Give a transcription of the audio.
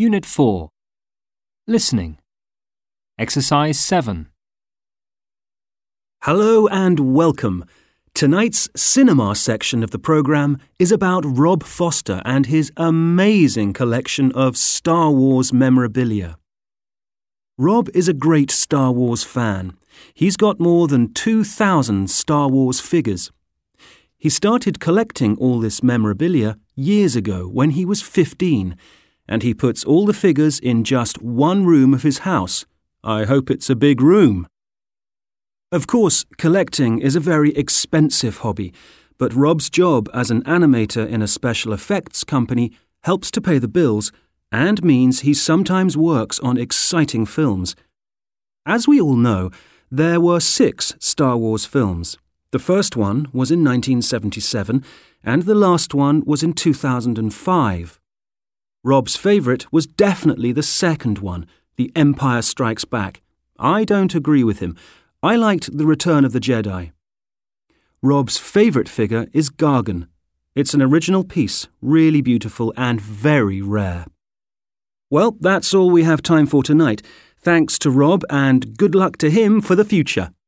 Unit 4. Listening. Exercise 7. Hello and welcome. Tonight's cinema section of the programme is about Rob Foster and his amazing collection of Star Wars memorabilia. Rob is a great Star Wars fan. He's got more than 2,000 Star Wars figures. He started collecting all this memorabilia years ago when he was 15, and he puts all the figures in just one room of his house. I hope it's a big room. Of course, collecting is a very expensive hobby, but Rob's job as an animator in a special effects company helps to pay the bills and means he sometimes works on exciting films. As we all know, there were 6 Star Wars films. The first one was in 1977 and the last one was in 2005. Rob's favourite was definitely the second one, The Empire Strikes Back. I don't agree with him. I liked The Return of the Jedi. Rob's favourite figure is Gargan. It's an original piece, really beautiful and very rare. Well, that's all we have time for tonight. Thanks to Rob and good luck to him for the future.